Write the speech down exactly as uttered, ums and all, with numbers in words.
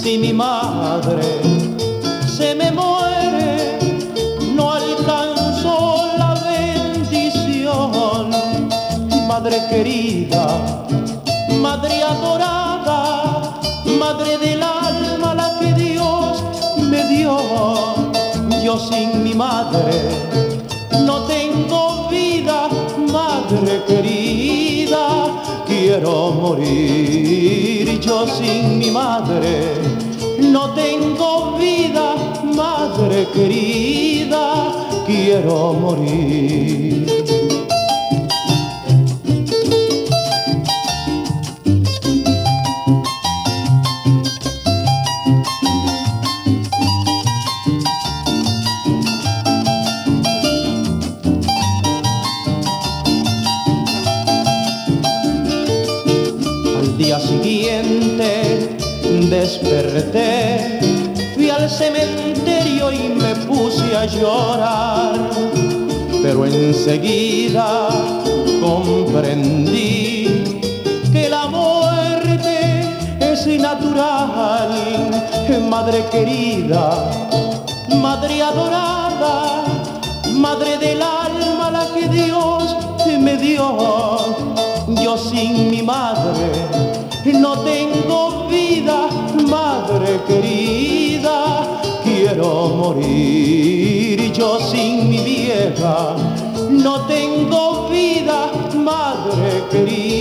Si mi madre se me muere, no alcanzó la bendición. Madre querida, madre adorada, madre del alma la que Dios me dio. Yo sin mi madre no tengo vida, madre querida, quiero morir. Yo sin mi madre no tengo vida, madre querida, quiero morir. Al día siguiente desperté, fui al cementerio y me puse a llorar, pero enseguida comprendí que la muerte es natural. Madre querida, madre adorada, madre del alma la que Dios me dio. Yo sin mi madre no tengo vida, madre querida, quiero morir. Yo sin mi vieja no tengo vida, madre querida.